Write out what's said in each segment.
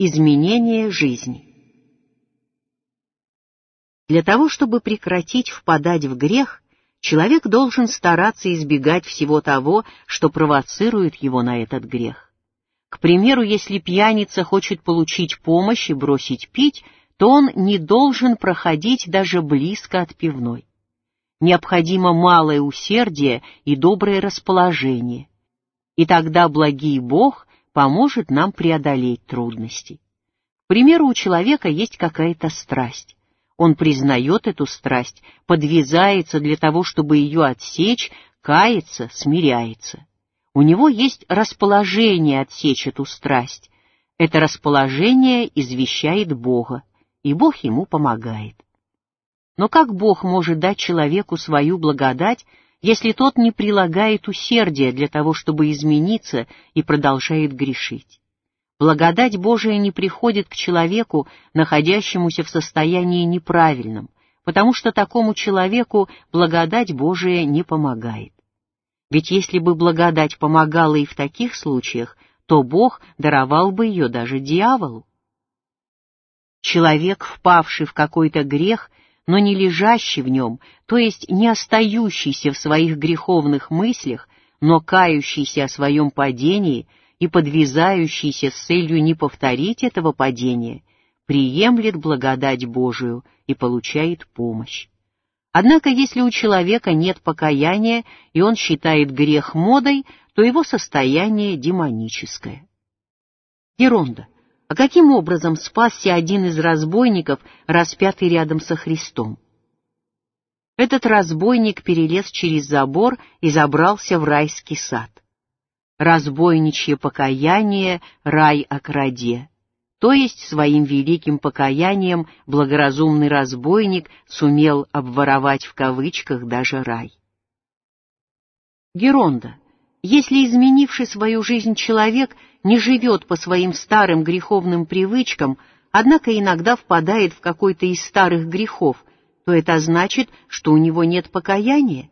Изменение жизни. Для того, чтобы прекратить впадать в грех, человек должен стараться избегать всего того, что провоцирует его на этот грех. К примеру, если пьяница хочет получить помощь и бросить пить, то он не должен проходить даже близко от пивной. Необходимо малое усердие и доброе расположение, и тогда благий Бог поможет нам преодолеть трудности. К примеру, у человека есть какая-то страсть. Он признает эту страсть, подвязается для того, чтобы ее отсечь, кается, смиряется. У него есть расположение отсечь эту страсть. Это расположение извещает Бога, и Бог ему помогает. Но как Бог может дать человеку свою благодать, если тот не прилагает усердия для того, чтобы измениться, и продолжает грешить? Благодать Божия не приходит к человеку, находящемуся в состоянии неправильном, потому что такому человеку благодать Божия не помогает. Ведь если бы благодать помогала и в таких случаях, то Бог даровал бы ее даже дьяволу. Человек, впавший в какой-то грех, но не лежащий в нем, то есть не остающийся в своих греховных мыслях, но кающийся о своем падении и подвязающийся с целью не повторить этого падения, приемлет благодать Божию и получает помощь. Однако, если у человека нет покаяния, и он считает грех модой, то его состояние демоническое. Геронда. А каким образом спасся один из разбойников, распятый рядом со Христом? Этот разбойник перелез через забор и забрался в райский сад. Разбойничье покаяние — рай о краде. То есть своим великим покаянием благоразумный разбойник сумел обворовать в кавычках даже рай. Геронда. Если изменивший свою жизнь человек не живет по своим старым греховным привычкам, однако иногда впадает в какой-то из старых грехов, то это значит, что у него нет покаяния?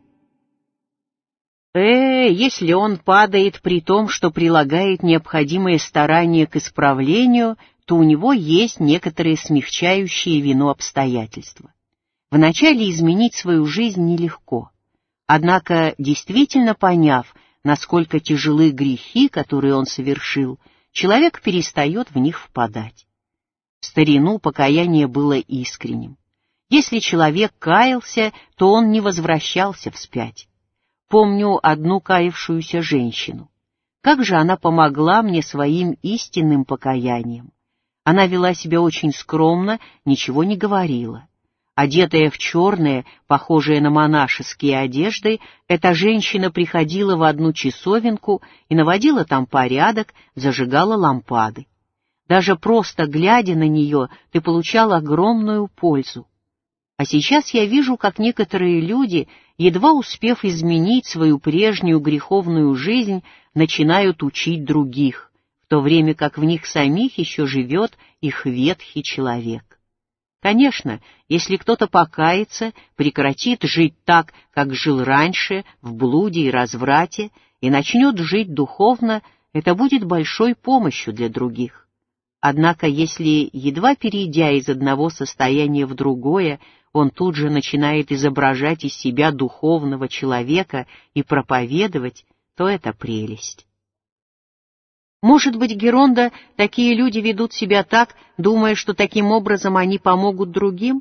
Если он падает при том, что прилагает необходимое старание к исправлению, то у него есть некоторые смягчающие вину обстоятельства. Вначале изменить свою жизнь нелегко. Однако, действительно поняв, насколько тяжелы грехи, которые он совершил, человек перестает в них впадать. В старину покаяние было искренним. Если человек каялся, то он не возвращался вспять. Помню одну каявшуюся женщину. Как же она помогла мне своим истинным покаянием? Она вела себя очень скромно, ничего не говорила. Одетая в черное, похожее на монашеские одежды, эта женщина приходила в одну часовенку и наводила там порядок, зажигала лампады. Даже просто глядя на нее, ты получал огромную пользу. А сейчас я вижу, как некоторые люди, едва успев изменить свою прежнюю греховную жизнь, начинают учить других, в то время как в них самих еще живет их ветхий человек. Конечно, если кто-то покается, прекратит жить так, как жил раньше, в блуде и разврате, и начнет жить духовно, это будет большой помощью для других. Однако, если, едва перейдя из одного состояния в другое, он тут же начинает изображать из себя духовного человека и проповедовать, то это прелесть. Может быть, Геронда, такие люди ведут себя так, думая, что таким образом они помогут другим?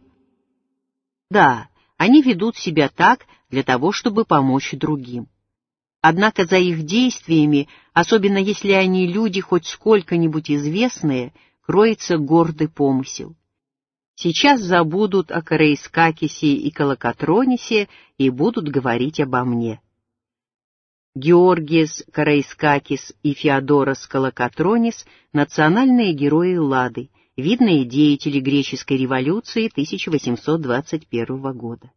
Да, они ведут себя так для того, чтобы помочь другим. Однако за их действиями, особенно если они люди хоть сколько-нибудь известные, кроется гордый помысел. Сейчас забудут о Караискакисе и Калокотронисе и будут говорить обо мне. Георгиес Караискакис и Феодорос Калокотронис — национальные герои Эллады, видные деятели греческой революции 1821 года.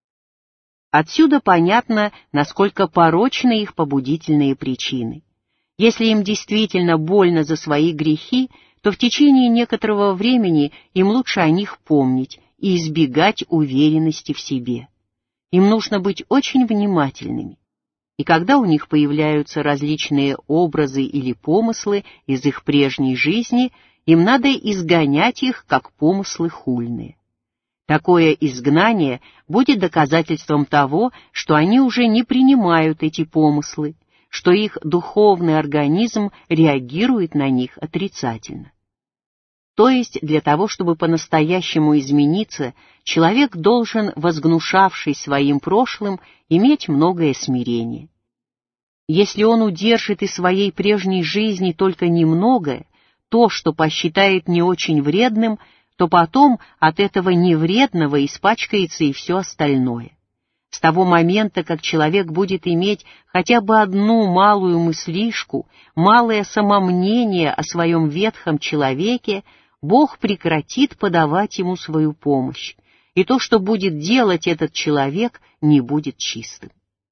Отсюда понятно, насколько порочны их побудительные причины. Если им действительно больно за свои грехи, то в течение некоторого времени им лучше о них помнить и избегать уверенности в себе. Им нужно быть очень внимательными. И когда у них появляются различные образы или помыслы из их прежней жизни, им надо изгонять их, как помыслы хульные. Такое изгнание будет доказательством того, что они уже не принимают эти помыслы, что их духовный организм реагирует на них отрицательно. То есть для того, чтобы по-настоящему измениться, человек должен, возгнушавшись своим прошлым, иметь многое смирение. Если он удержит из своей прежней жизни только немногое, то, что посчитает не очень вредным, то потом от этого невредного испачкается и все остальное. С того момента, как человек будет иметь хотя бы одну малую мыслишку, малое самомнение о своем ветхом человеке, Бог прекратит подавать ему свою помощь, и то, что будет делать этот человек, не будет чистым.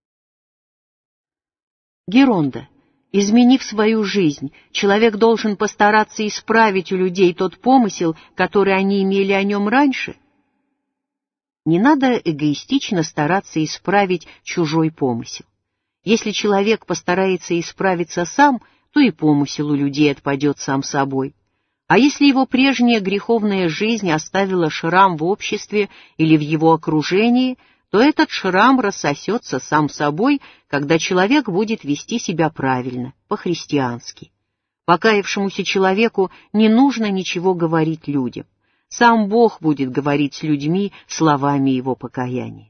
Геронда. Изменив свою жизнь, человек должен постараться исправить у людей тот помысел, который они имели о нем раньше. Не надо эгоистично стараться исправить чужой помысел. Если человек постарается исправиться сам, то и помысел у людей отпадет сам собой. А если его прежняя греховная жизнь оставила шрам в обществе или в его окружении, то этот шрам рассосется сам собой, когда человек будет вести себя правильно, по-христиански. Покаявшемуся человеку не нужно ничего говорить людям. Сам Бог будет говорить с людьми словами его покаяния.